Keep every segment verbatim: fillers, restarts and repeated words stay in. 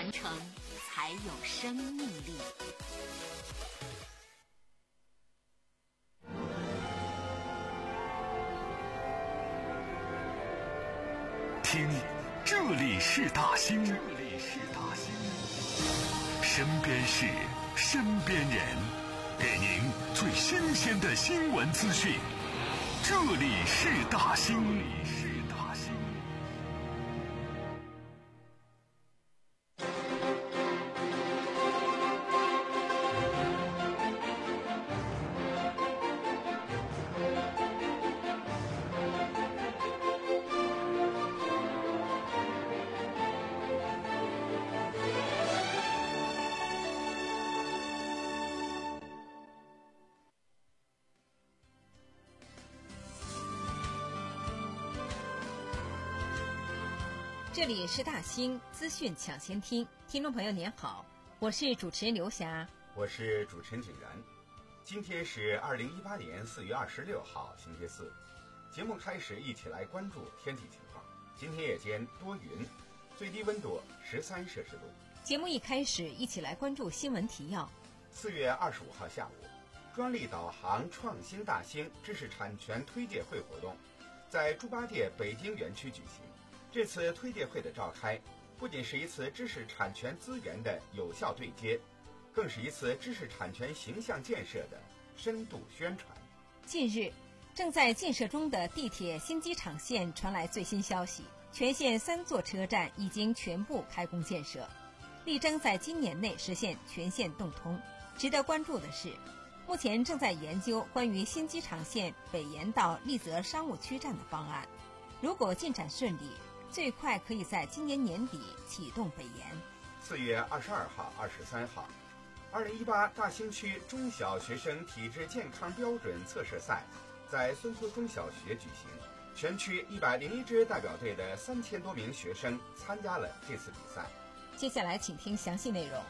传承才有生命力。 听，这里是大兴，这里是大兴，身边事，身边人，给您最新鲜的新闻资讯。这里是大兴，这里是大兴。 这里是大兴资讯抢先听，听众朋友您好，我是主持人刘霞， 我是主持人景然。今天是二零一八年四月二十六号，星期四。节目开始，一起来关注天气情况。今天夜间多云，最低温度十三摄氏度。 节目一开始，一起来关注新闻提要。 四月二十五号下午，专利导航创新大兴知识产权推介会活动在猪八戒北京园区举行。这次推介会的召开，不仅是一次知识产权资源的有效对接，更是一次知识产权形象建设的深度宣传。 近日，正在建设中的地铁新机场线传来最新消息，全线三座车站已经全部开工建设，力争在今年内实现全线动通。值得关注的是，目前正在研究关于新机场线北延到丽泽商务区站的方案，如果进展顺利，最快可以在今年年底启动北延。 四月二十二号、二十三号，二零一八大兴区中小学生体质健康标准测试赛在孙坡中小学举行，全区一百零一支代表队的三千多名学生参加了这次比赛。 接下来，请听详细内容。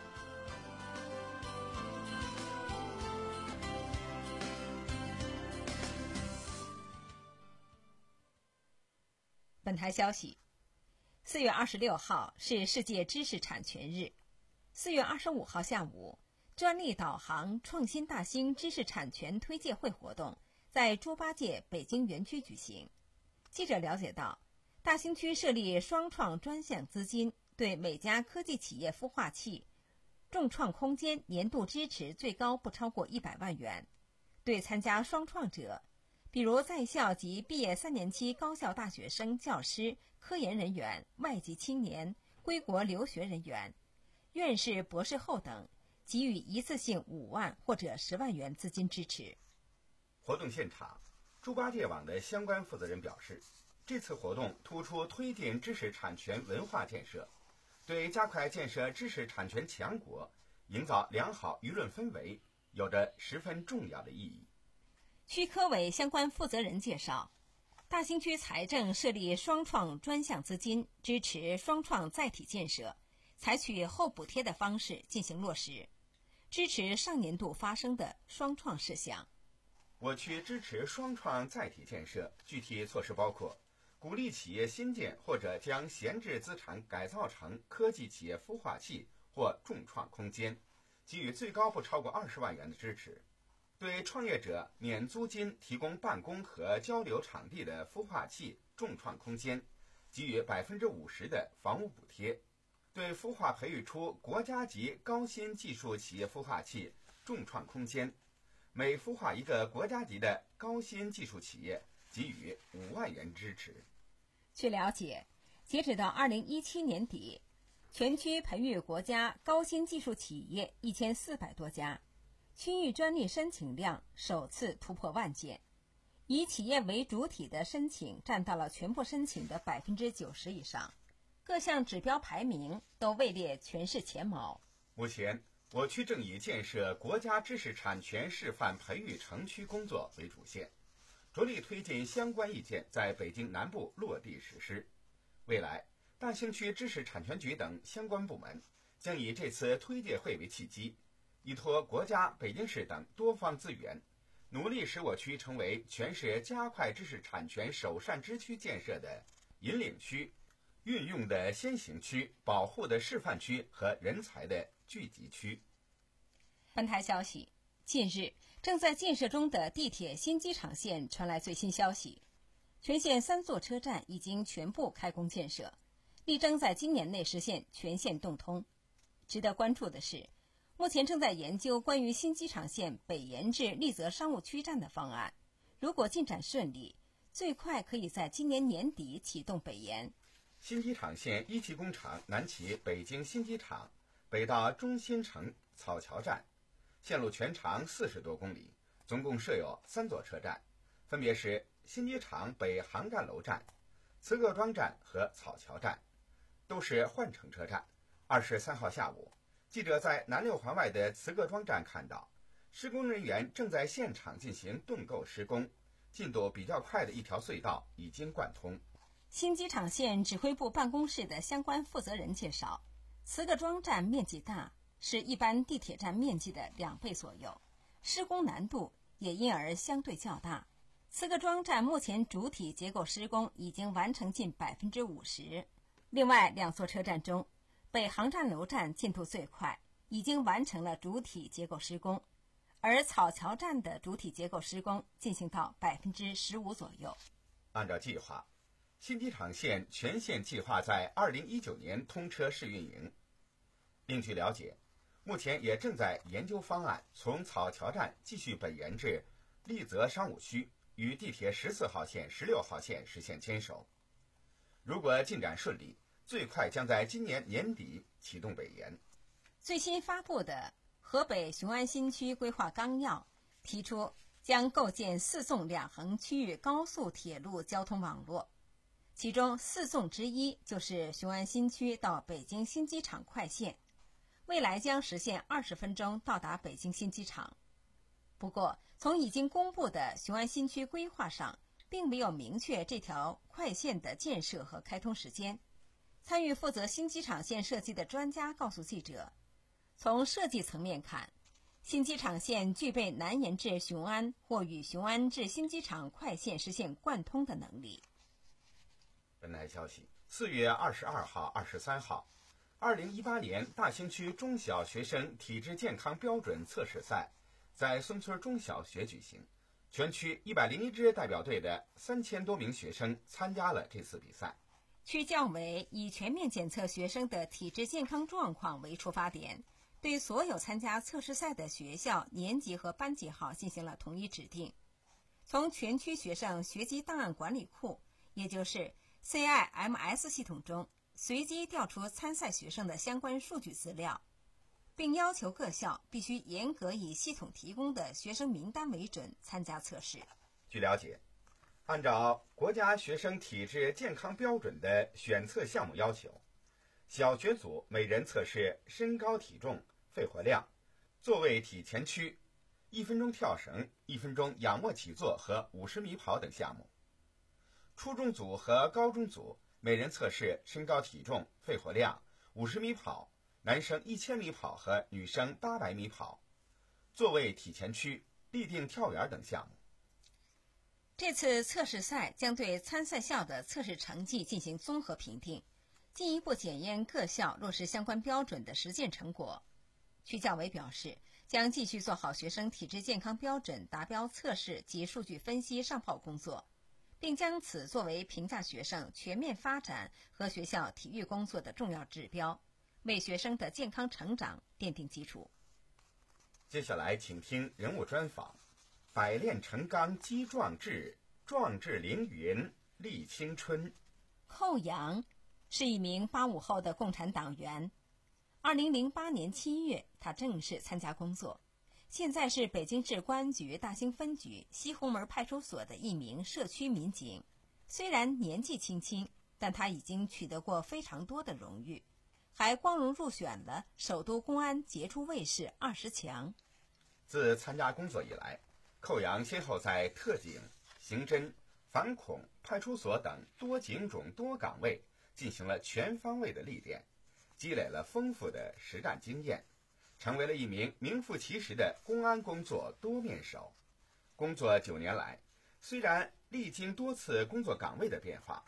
本台消息。四月二十六号是世界知识产权日。四月二十五号下午，专利导航创新大兴知识产权推介会活动在猪八戒北京园区举行。记者了解到，大兴区设立双创专项资金，对每家科技企业孵化器众创空间年度支持最高不超过一百万元。对参加双创者，比如在校及毕业三年期高校大学生、教师、科研人员、外籍青年、归国留学人员、院士、博士后等，给予一次性五万或者十万元资金支持。 活动现场，猪八戒网的相关负责人表示，这次活动突出推进知识产权文化建设，对加快建设知识产权强国、营造良好舆论氛围有着十分重要的意义。 区科委相关负责人介绍，大兴区财政设立双创专项资金，支持双创载体建设，采取后补贴的方式进行落实，支持上年度发生的双创事项。 我区支持双创载体建设，具体措施包括鼓励企业新建或者将闲置资产改造成科技企业孵化器或众创空间，给予最高不超过二十万元的支持。对创业者免租金提供办公和交流场地的孵化器众创空间，给予百分之五十的房屋补贴。对孵化培育出国家级高新技术企业孵化器众创空间，每孵化一个国家级的高新技术企业，给予五万元支持。 据了解，截止到二零一七年底，全区培育国家高新技术企业一千四百多家。区域专利申请量首次突破万件，以企业为主体的申请占到了全部申请的百分之九十以上，各项指标排名都位列全市前茅。 目前，我区正以建设国家知识产权示范培育城区工作为主线，着力推进相关意见在北京南部落地实施。未来，大兴区知识产权局等相关部门将以这次推介会为契机，依托国家、北京市等多方资源，努力使我区成为全市加快知识产权首善之区建设的引领区、 运用的先行区、保护的示范区和人才的聚集区。 本台消息，近日正在建设中的地铁新机场线传来最新消息，全线三座车站已经全部开工建设，力争在今年内实现全线动通。值得关注的是，目前正在研究关于新机场线北延至丽泽商务区站的方案，如果进展顺利，最快可以在今年年底启动北延。 新机场线一期工程南起北京新机场，北到中心城草桥站，线路全长四十多公里，总共设有三座车站，分别是新机场北航站楼站、慈各庄站和草桥站，都是换乘车站。二十三号下午，记者在南六环外的慈各庄站看到，施工人员正在现场进行盾构施工，进度比较快的一条隧道已经贯通。 新机场线指挥部办公室的相关负责人介绍，慈各庄站面积大，是一般地铁站面积的两倍左右，施工难度也因而相对较大。慈各庄站目前主体结构施工已经完成近百分之五十。另外两座车站中，北航站楼站进度最快，已经完成了主体结构施工，而草桥站的主体结构施工进行到百分之十五左右。 按照计划，新机场线全线计划在二零一九年通车试运营。另据了解，目前也正在研究方案，从草桥站继续北延至丽泽商务区，与地铁十四号线、十六号线实现牵手。如果进展顺利，最快将在今年年底启动北延。 最新发布的河北雄安新区规划纲要提出，将构建四纵两横区域高速铁路交通网络，其中四纵之一就是雄安新区到北京新机场快线，未来将实现二十分钟到达北京新机场。不过，从已经公布的雄安新区规划上，并没有明确这条快线的建设和开通时间。参与负责新机场线设计的专家告诉记者，从设计层面看，新机场线具备南延至雄安或与雄安至新机场快线实现贯通的能力。 本台消息，四月二十二号、二十三号，二零一八年大兴区中小学生体质健康标准测试赛在松村中小学举行，全区一百零一支代表队的三千多名学生参加了这次比赛。 区教委以全面检测学生的体质健康状况为出发点，对所有参加测试赛的学校、年级和班级号进行了统一指定。从全区学生学籍档案管理库，也就是 C I M S 系统中随机调出参赛学生的相关数据资料，并要求各校必须严格以系统提供的学生名单为准参加测试。 据了解，按照国家学生体质健康标准的选测项目要求，小学组每人测试身高体重、肺活量、座位体前屈、一分钟跳绳、一分钟仰卧起坐和五十米跑等项目。初中组和高中组每人测试身高体重、肺活量、五十米跑、男生一千米跑和女生八百米跑、座位体前屈、立定跳远等项目。 这次测试赛将对参赛校的测试成绩进行综合评定，进一步检验各校落实相关标准的实践成果。区教委表示，将继续做好学生体质健康标准达标测试及数据分析上报工作，并将此作为评价学生全面发展和学校体育工作的重要指标，为学生的健康成长奠定基础。 接下来请听人物专访。百炼成钢积壮志，壮志凌云立青春。 寇阳是一名八五后的共产党员。二零零八年七月，他正式参加工作，现在是北京市公安局大兴分局西红门派出所的一名社区民警。虽然年纪轻轻，但他已经取得过非常多的荣誉，还光荣入选了首都公安杰出卫士二十强。 自参加工作以来，寇阳先后在特警、刑侦、反恐、派出所等多警种多岗位进行了全方位的历练，积累了丰富的实战经验，成为了一名名副其实的公安工作多面手。工作九年来，虽然历经多次工作岗位的变化，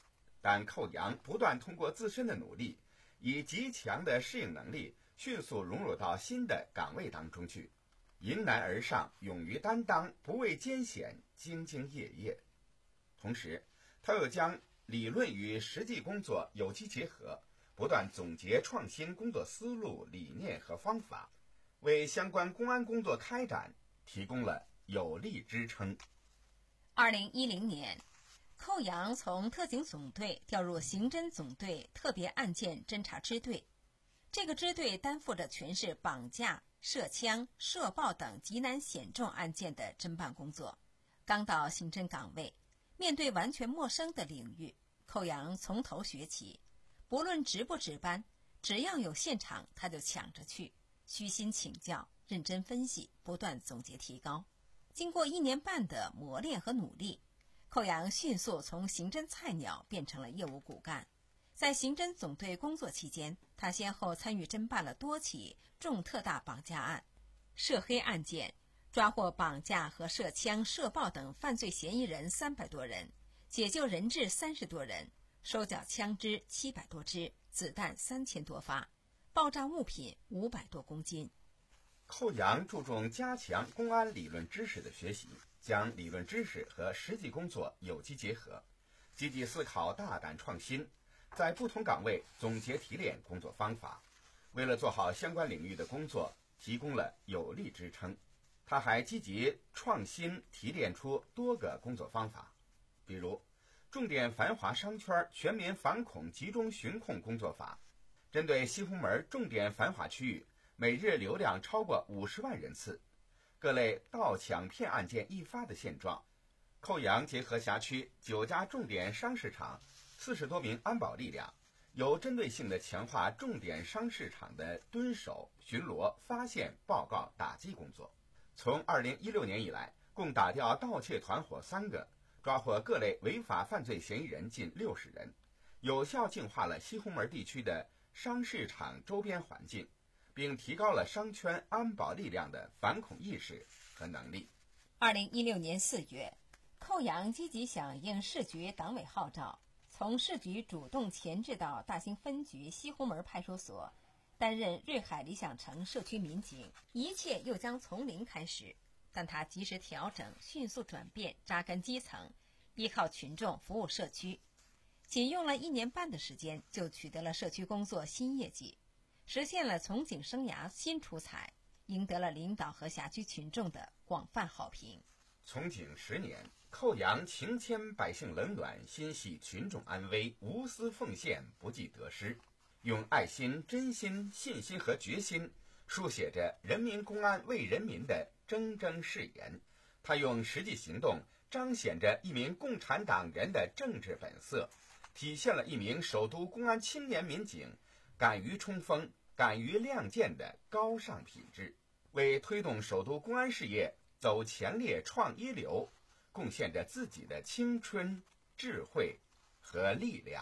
但寇阳不断通过自身的努力，以极强的适应能力迅速融入到新的岗位当中去，迎难而上，勇于担当，不畏艰险，兢兢业业。同时他又将理论与实际工作有机结合，不断总结创新工作思路、理念和方法，为相关公安工作开展提供了有力支撑。 二零一零年，寇阳从特警总队调入刑侦总队特别案件侦查支队，这个支队担负着全是绑架、射枪、射爆等极难险重案件的侦办工作。刚到刑侦岗位，面对完全陌生的领域，寇阳从头学起，不论值不值班，只要有现场他就抢着去，虚心请教，认真分析，不断总结提高。经过一年半的磨练和努力，寇阳迅速从刑侦菜鸟变成了业务骨干。在刑侦总队工作期间，他先后参与侦办了多起重特大绑架案、涉黑案件，抓获绑架和射枪、射爆等犯罪嫌疑人三百多人，解救人质三十多人，收缴枪支七百多支，子弹三千多发，爆炸物品五百多公斤。 寇阳注重加强公安理论知识的学习，将理论知识和实际工作有机结合，积极思考，大胆创新，在不同岗位总结提炼工作方法，为了做好相关领域的工作提供了有力支撑。他还积极创新提炼出多个工作方法，比如重点繁华商圈全民反恐集中巡控工作法，针对西红门重点繁华区域每日流量超过五十万人次，各类盗抢骗案件易发的现状，寇阳结合辖区九家重点商市场四十多名安保力量，有针对性地强化重点商市场的蹲守、巡逻、发现、报告、打击工作。从二零一六年以来，共打掉盗窃团伙三个，抓获各类违法犯罪嫌疑人近六十人，有效净化了西红门地区的商市场周边环境，并提高了商圈安保力量的反恐意识和能力。 二零一六年四月，寇阳积极响应市局党委号召，从市局主动前置到大兴分局西红门派出所，担任瑞海理想城社区民警，一切又将从零开始。但他及时调整，迅速转变，扎根基层，依靠群众服务社区，仅用了一年半的时间，就取得了社区工作新业绩，实现了从警生涯新出彩，赢得了领导和辖区群众的广泛好评。 从警十年，寇阳情牵百姓冷暖，心系群众安危，无私奉献，不计得失，用爱心、真心、信心和决心书写着人民公安为人民的铮铮誓言。他用实际行动彰显着一名共产党人的政治本色，体现了一名首都公安青年民警敢于冲锋、敢于亮剑的高尚品质，为推动首都公安事业走前列、创一流，贡献着自己的青春、智慧和力量。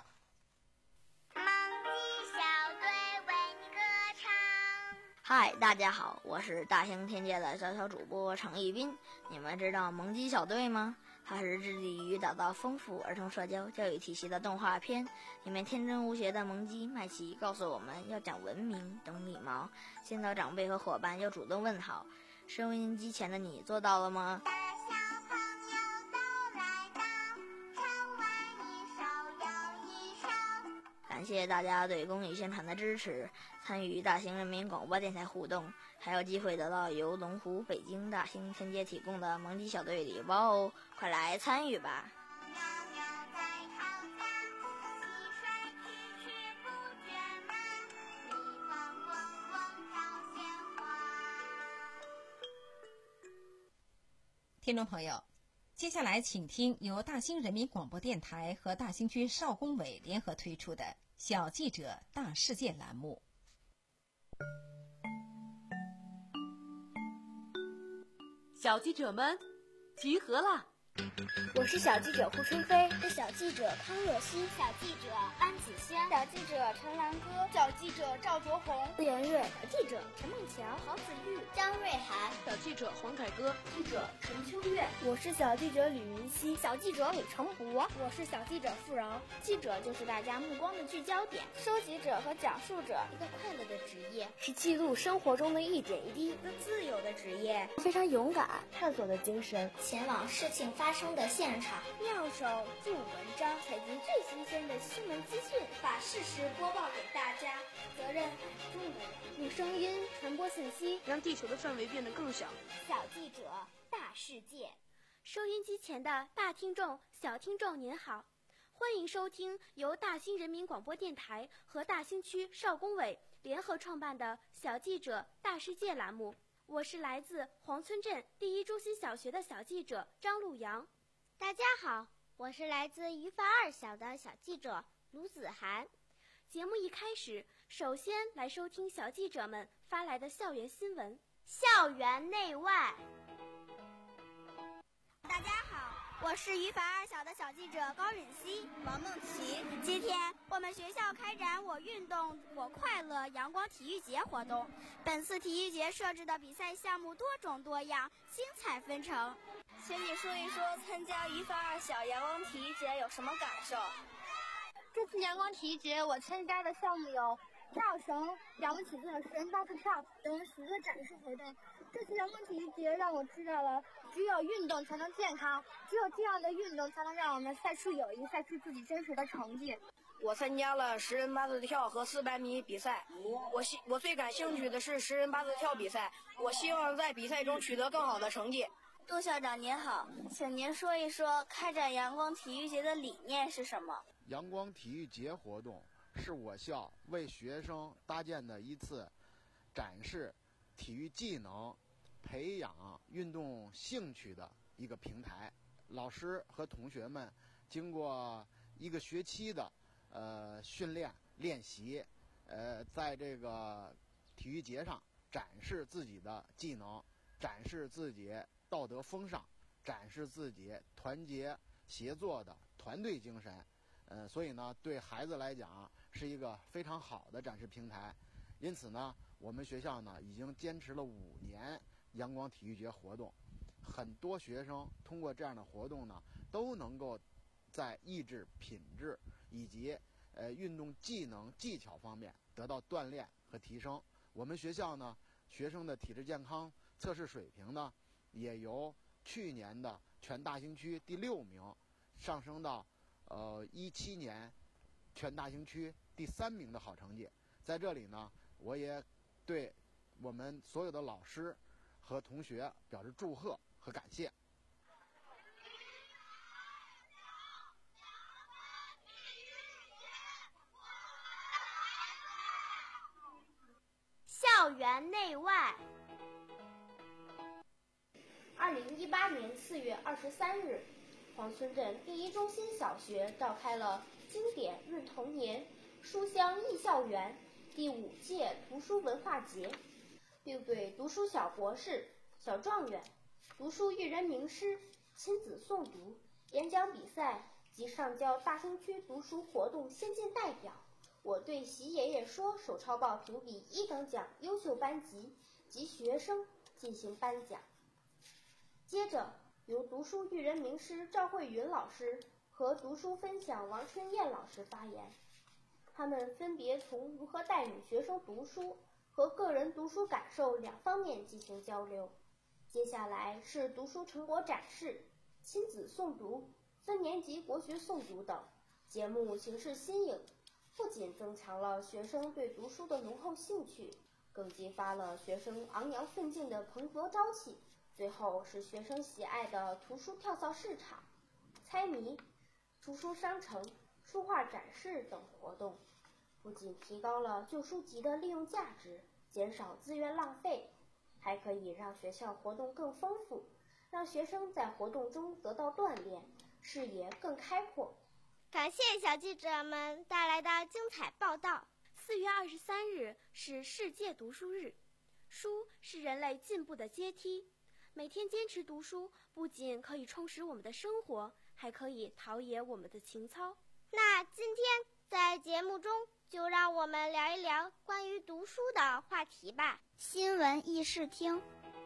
嗨，大家好，我是大兴天界的小小主播程一斌。你们知道萌鸡小队吗？它是致力于打造丰富儿童社交教育体系的动画片。里面天真无邪的萌鸡麦琪告诉我们要讲文明、懂礼貌，见到长辈和伙伴要主动问好。收音机前的你做到了吗？感谢大家对公益宣传的支持，参与大兴人民广播电台互动，还有机会得到由龙湖北京大兴天街提供的萌鸡小队礼包哦，快来参与吧！ 听众朋友，接下来请听由大兴人民广播电台和大兴区少工委联合推出的小记者大事件栏目。 小记者们集合啦！ 我是小记者胡春飞， 是小记者康若曦， 小记者安子轩， 小记者陈兰歌， 小记者赵卓红， 顾延瑞， 小记者陈梦桥， 郝子玉， 张瑞涵， 小记者黄凯歌， 记者陈秋月。 我是小记者吕明熙， 小记者李成博， 我是小记者付饶。 记者就是大家目光的聚焦点， 收集者和讲述者， 一个快乐的职业， 是记录生活中的一点一滴， 一个自由的职业， 非常勇敢，探索的精神， 前往事情发生的现场， 妙手著文章， 采集最新鲜的新闻资讯， 把事实播报给大家，责任很重的人， 用声音传播信息， 让地球的范围变得更小。 小记者大世界， 收音机前的大听众、小听众您好，欢迎收听由大兴人民广播电台和大兴区少工委联合创办的小记者大世界栏目。我是来自黄村镇第一中心小学的小记者张璐阳。 大家好，我是来自榆发二小的小记者卢子涵。 节目一开始，首先来收听小记者们发来的校园新闻。 校园内外。 大家好，我是榆发二小的小记者高允熙、王梦琪。今天我们学校开展我运动我快乐阳光体育节活动。本次体育节设置的比赛项目多种多样，精彩纷呈。 请你说一说参加榆发二小阳光体育节有什么感受？ 这次阳光体育节我参加的项目有跳绳、仰卧起坐、十人八字跳等许多展示活动。这次阳光体育节让我知道了，只有运动才能健康，只有这样的运动才能让我们赛出友谊，赛出自己真实的成绩。 我参加了十人八字跳和四百米比赛，我希我最感兴趣的是十人八字跳比赛，我希望在比赛中取得更好的成绩。 杜校长您好，请您说一说开展阳光体育节的理念是什么？ 阳光体育节活动是我校为学生搭建的一次展示体育技能、培养运动兴趣的一个平台。老师和同学们经过一个学期的呃训练练习，呃，在这个体育节上展示自己的技能，展示自己道德风尚，展示自己团结协作的团队精神。呃，所以呢，对孩子来讲是一个非常好的展示平台。因此呢，我们学校呢已经坚持了五年阳光体育节活动，很多学生通过这样的活动呢，都能够在意志品质以及呃运动技能技巧方面得到锻炼和提升。我们学校呢，学生的体质健康测试水平呢，也由去年的全大兴区第六名上升到呃一七年全大兴区第三名的好成绩。在这里呢，我也对我们所有的老师和同学表示祝贺和感谢。 校园内外。 二零一八年四月二十三日，黄村镇第一中心小学召开了经典润童年、书香艺校园第五届读书文化节，并对读书小博士、小状元、读书育人名师、亲子诵读、演讲比赛及上交大兴区读书活动先进代表，我对习爷爷说手抄报评比一等奖优秀班级及学生进行颁奖。接着由读书育人名师赵慧云老师和读书分享王春燕老师发言，他们分别从如何带领学生读书和个人读书感受两方面进行交流。接下来是读书成果展示、亲子诵读、分年级国学诵读等，节目形式新颖，不仅增强了学生对读书的浓厚兴趣，更激发了学生昂扬奋进的蓬勃朝气。最后是学生喜爱的图书跳蚤市场、猜谜、图书商城、书画展示等活动，不仅提高了旧书籍的利用价值，减少资源浪费，还可以让学校活动更丰富，让学生在活动中得到锻炼，视野更开阔。 感谢小记者们带来的精彩报道。 四月二十三日是世界读书日，书是人类进步的阶梯。 每天坚持读书，不仅可以充实我们的生活，还可以陶冶我们的情操。 那今天在节目中，就让我们聊一聊关于读书的话题吧。新闻议事厅，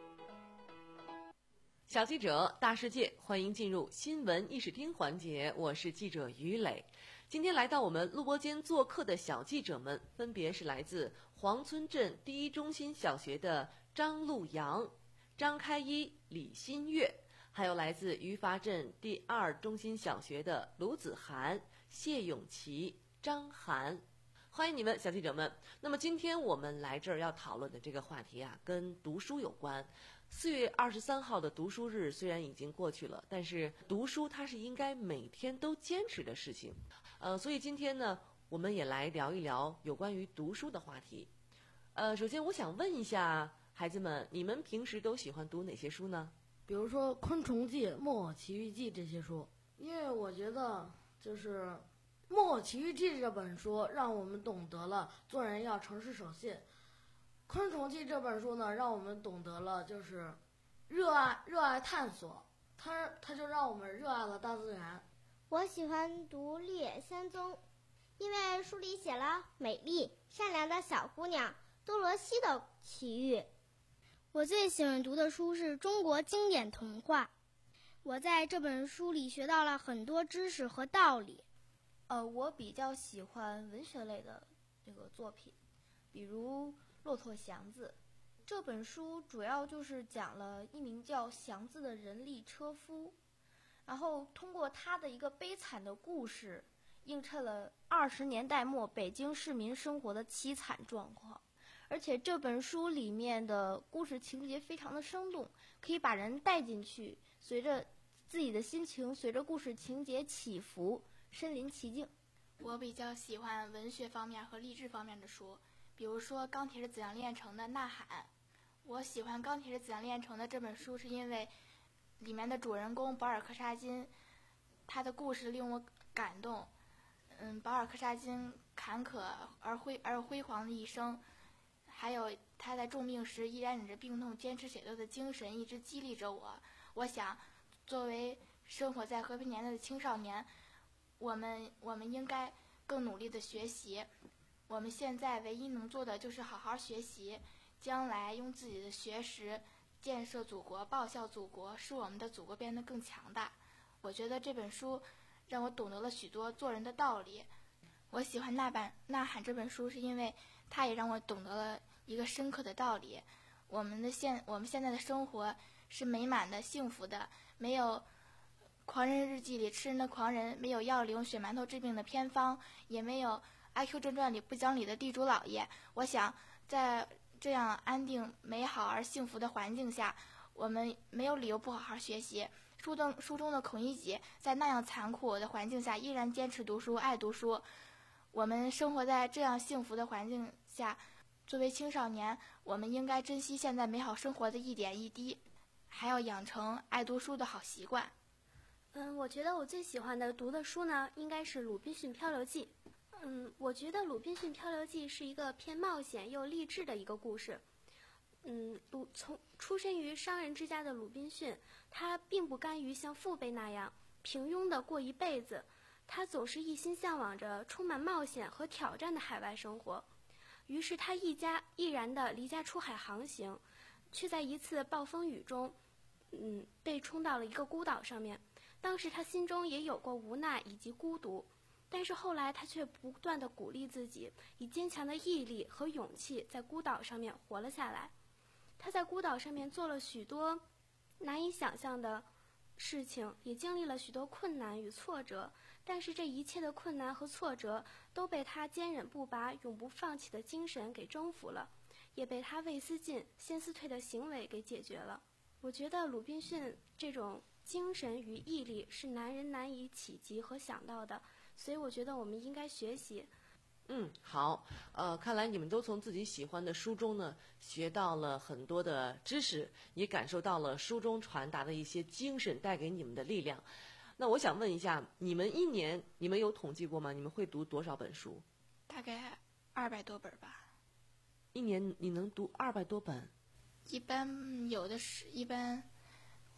小记者大世界，欢迎进入新闻议事厅环节，我是记者于磊。今天来到我们录播间做客的小记者们，分别是来自黄村镇第一中心小学的张路阳、张开一、李新月，还有来自于筏镇第二中心小学的卢子涵、谢永琪、张涵。欢迎你们，小记者们。那么今天我们来这儿要讨论的这个话题啊，跟读书有关。四月二十三号的读书日虽然已经过去了，但是读书它是应该每天都坚持的事情。呃，所以今天呢，我们也来聊一聊有关于读书的话题。呃，首先我想问一下孩子们，你们平时都喜欢读哪些书呢？ 比如说《昆虫记》《木偶奇遇记》这些书，因为我觉得就是《木偶奇遇记》这本书让我们懂得了做人要诚实守信，《昆虫记》这本书呢让我们懂得了就是热爱热爱探索，它它就让我们热爱了大自然。 我喜欢读《绿野仙踪》，因为书里写了美丽善良的小姑娘多罗西的奇遇。 我最喜欢读的书是中国经典童话，我在这本书里学到了很多知识和道理。 呃，我比较喜欢文学类的这个作品，比如《骆驼祥子》。这本书主要就是讲了一名叫祥子的人力车夫，然后通过他的一个悲惨的故事，映衬了二十年代末北京市民生活的凄惨状况。而且这本书里面的故事情节非常的生动，可以把人带进去，随着自己的心情，随着故事情节起伏，身临其境。 我比较喜欢文学方面和励志方面的书，比如说《钢铁是怎样炼成的》《呐喊》。我喜欢《钢铁是怎样炼成的》这本书，是因为里面的主人公保尔柯察金，他的故事令我感动。嗯，保尔柯察金坎坷而辉而辉煌的一生，还有他在重病时依然忍着病痛坚持写作的精神，一直激励着我。我想，作为生活在和平年代的青少年，我们我们应该更努力的学习。我们现在唯一能做的就是好好学习，将来用自己的学识建设祖国，报效祖国，使我们的祖国变得更强大。我觉得这本书让我懂得了许多做人的道理。我喜欢《呐喊》呐喊这本书，是因为它也让我懂得了一个深刻的道理。我们的现我们现在的生活是美满的、幸福的，没有狂人日记里吃人的狂人，没有药里用血馒头治病的偏方，也没有 I Q 正传里不讲理的地主老爷。我想在这样安定、美好而幸福的环境下，我们没有理由不好好学习。书中书中的孔乙己在那样残酷的环境下依然坚持读书、爱读书。我们生活在这样幸福的环境下，作为青少年，我们应该珍惜现在美好生活的一点一滴，还要养成爱读书的好习惯。 嗯，我觉得我最喜欢的读的书呢，应该是《鲁滨逊漂流记》。嗯，我觉得《鲁滨逊漂流记》是一个偏冒险又励志的一个故事。嗯，鲁从出身于商人之家的鲁滨逊，他并不甘于像父辈那样平庸地过一辈子，他总是一心向往着充满冒险和挑战的海外生活。于是他一家毅然地离家出海航行，却在一次暴风雨中，嗯，被冲到了一个孤岛上面。当时他心中也有过无奈以及孤独，但是后来他却不断地鼓励自己，以坚强的毅力和勇气在孤岛上面活了下来。他在孤岛上面做了许多难以想象的事情，也经历了许多困难与挫折，但是这一切的困难和挫折都被他坚韧不拔、永不放弃的精神给征服了，也被他未思进先思退的行为给解决了。我觉得鲁滨逊这种精神与毅力是男人难以企及和想到的，所以我觉得我们应该学习。 嗯，好，呃，看来你们都从自己喜欢的书中呢学到了很多的知识，也感受到了书中传达的一些精神带给你们的力量。那我想问一下，你们一年你们有统计过吗？你们会读多少本书？ 大概二百多本吧。 一年你能读二百多本？ 一般有的是，一般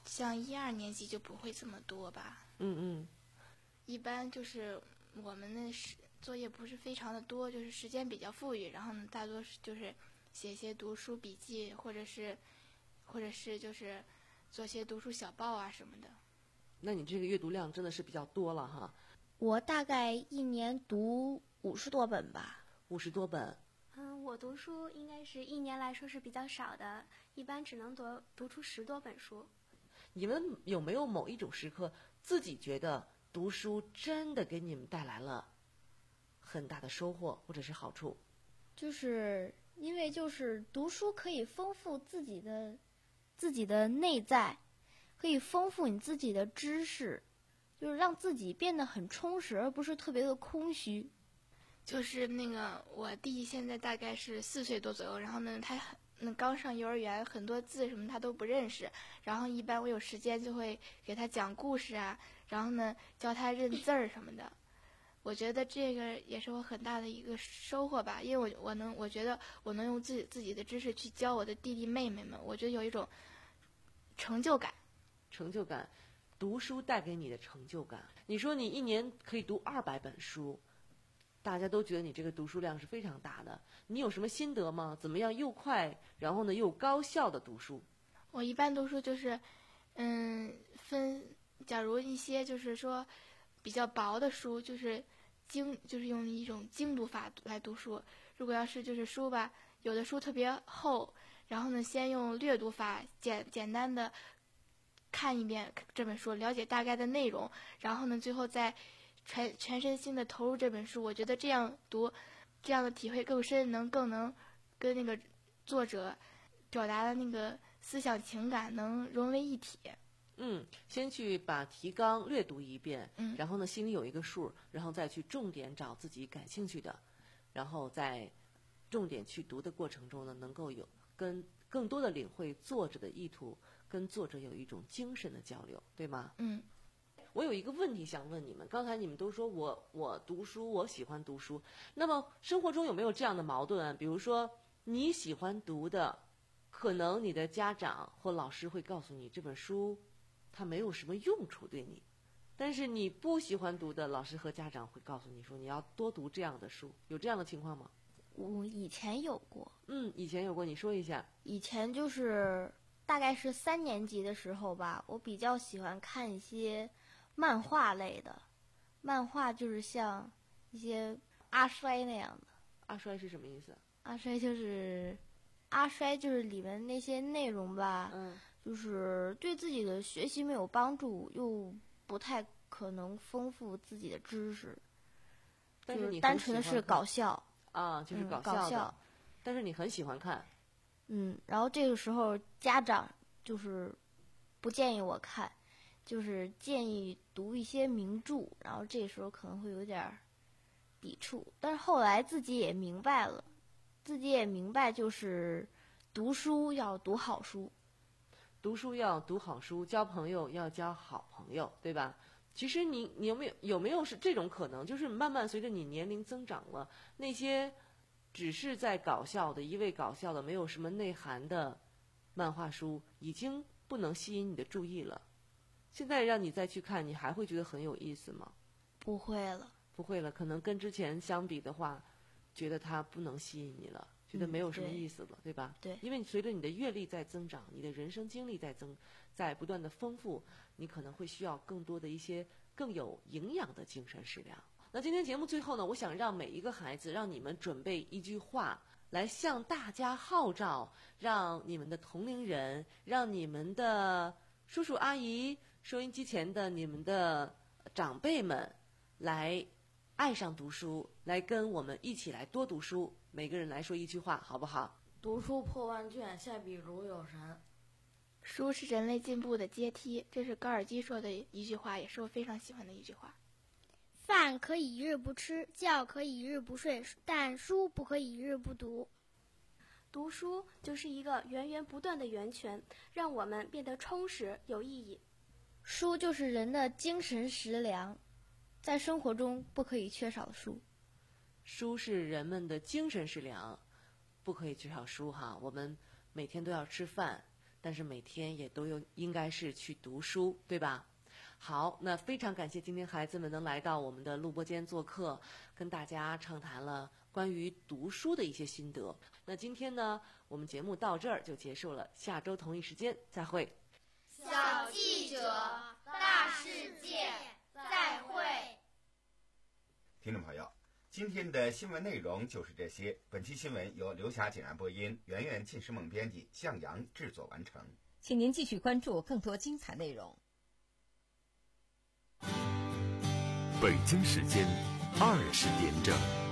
像一二年级就不会这么多吧。 嗯嗯。 一般就是我们的是作业不是非常的多，就是时间比较富裕，然后呢，大多是就是写些读书笔记，或者是或者是就是做些读书小报啊什么的。 那你这个阅读量真的是比较多了哈。 我大概一年读五十多本吧。 五十多本。 嗯，我读书应该是一年来说是比较少的，一般只能读读出十多本书。 你们有没有某一种时刻自己觉得读书真的给你们带来了很大的收获或者是好处？ 就是因为就是读书可以丰富自己的自己的内在，可以丰富你自己的知识，就是让自己变得很充实，而不是特别的空虚。 就是那个我弟现在大概是四岁多左右，然后呢，他那刚上幼儿园，很多字什么他都不认识，然后一般我有时间就会给他讲故事啊，然后呢教他认字儿什么的。我觉得这个也是我很大的一个收获吧，因为我我能我觉得我能用自己自己的知识去教我的弟弟妹妹们，我觉得有一种成就感。 成就感，读书带给你的成就感。你说你一年可以读二百本书，大家都觉得你这个读书量是非常大的。你有什么心得吗？怎么样又快，然后呢又高效的读书？ 我一般读书就是，嗯，分，假如一些就是说比较薄的书，就是精，就是用一种精读法来读书。如果要是就是书吧，有的书特别厚，然后呢，先用略读法，简简单的看一遍这本书，了解大概的内容，然后呢，最后再全全身心的投入这本书。我觉得这样读，这样的体会更深，能更能跟那个作者表达的那个思想情感能融为一体。 嗯，先去把提纲略读一遍， 嗯， 然后呢心里有一个数，然后再去重点找自己感兴趣的，然后在重点去读的过程中呢，能够有跟更多的领会作者的意图，跟作者有一种精神的交流，对吗？ 嗯。 我有一个问题想问你们，刚才你们都说我我读书，我喜欢读书，那么生活中有没有这样的矛盾啊？比如说你喜欢读的，可能你的家长或老师会告诉你这本书它没有什么用处对你，但是你不喜欢读的，老师和家长会告诉你说你要多读这样的书，有这样的情况吗？ 我以前有过。 嗯，以前有过，你说一下。 以前就是大概是三年级的时候吧，我比较喜欢看一些漫画类的，漫画就是像一些阿衰那样的。 阿衰是什么意思？ 阿衰就是阿衰就是里面那些内容吧， 嗯， 就是对自己的学习没有帮助，又不太可能丰富自己的知识， 但是你单纯的是搞笑啊，就是搞笑的、嗯、搞笑。 但是你很喜欢看。 嗯，然后这个时候家长就是不建议我看，就是建议读一些名著，然后这时候可能会有点抵触，但是后来自己也明白了，自己也明白就是读书要读好书， 读书要读好书，交朋友要交好朋友，对吧？其实你你有没有有没有是这种可能，就是慢慢随着你年龄增长了，那些只是在搞笑的一味搞笑的没有什么内涵的漫画书已经不能吸引你的注意了，现在让你再去看，你还会觉得很有意思吗？ 不会了， 不会了，可能跟之前相比的话，觉得它不能吸引你了，觉得没有什么意思了， 嗯、 对吧？ 对， 因为你随着你的阅历在增长，你的人生经历在增，在不断的丰富，你可能会需要更多的一些更有营养的精神食粮。那今天节目最后呢，我想让每一个孩子，让你们准备一句话来向大家号召，让你们的同龄人，让你们的叔叔阿姨，收音机前的你们的长辈们来爱上读书，来跟我们一起来多读书。每个人来说一句话，好不好？ 读书破万卷，下笔如有神。 书是人类进步的阶梯，这是高尔基说的一句话，也是我非常喜欢的一句话。 饭可以一日不吃，觉可以一日不睡，但书不可以一日不读。 读书就是一个源源不断的源泉，让我们变得充实有意义。 书就是人的精神食粮，在生活中不可以缺少的书。 书是人们的精神食粮，不可以缺少书哈。我们每天都要吃饭， 但是每天也都有应该是去读书，对吧？好，那非常感谢今天孩子们能来到我们的录播间做客，跟大家畅谈了关于读书的一些心得。那今天呢，我们节目到这儿就结束了，下周同一时间再会。 小记者，大世界，再会。 听众朋友，今天的新闻内容就是这些。本期新闻由刘霞简然播音，圆圆、秦诗梦编辑，向阳制作完成。 请您继续关注更多精彩内容。 北京时间二十点整。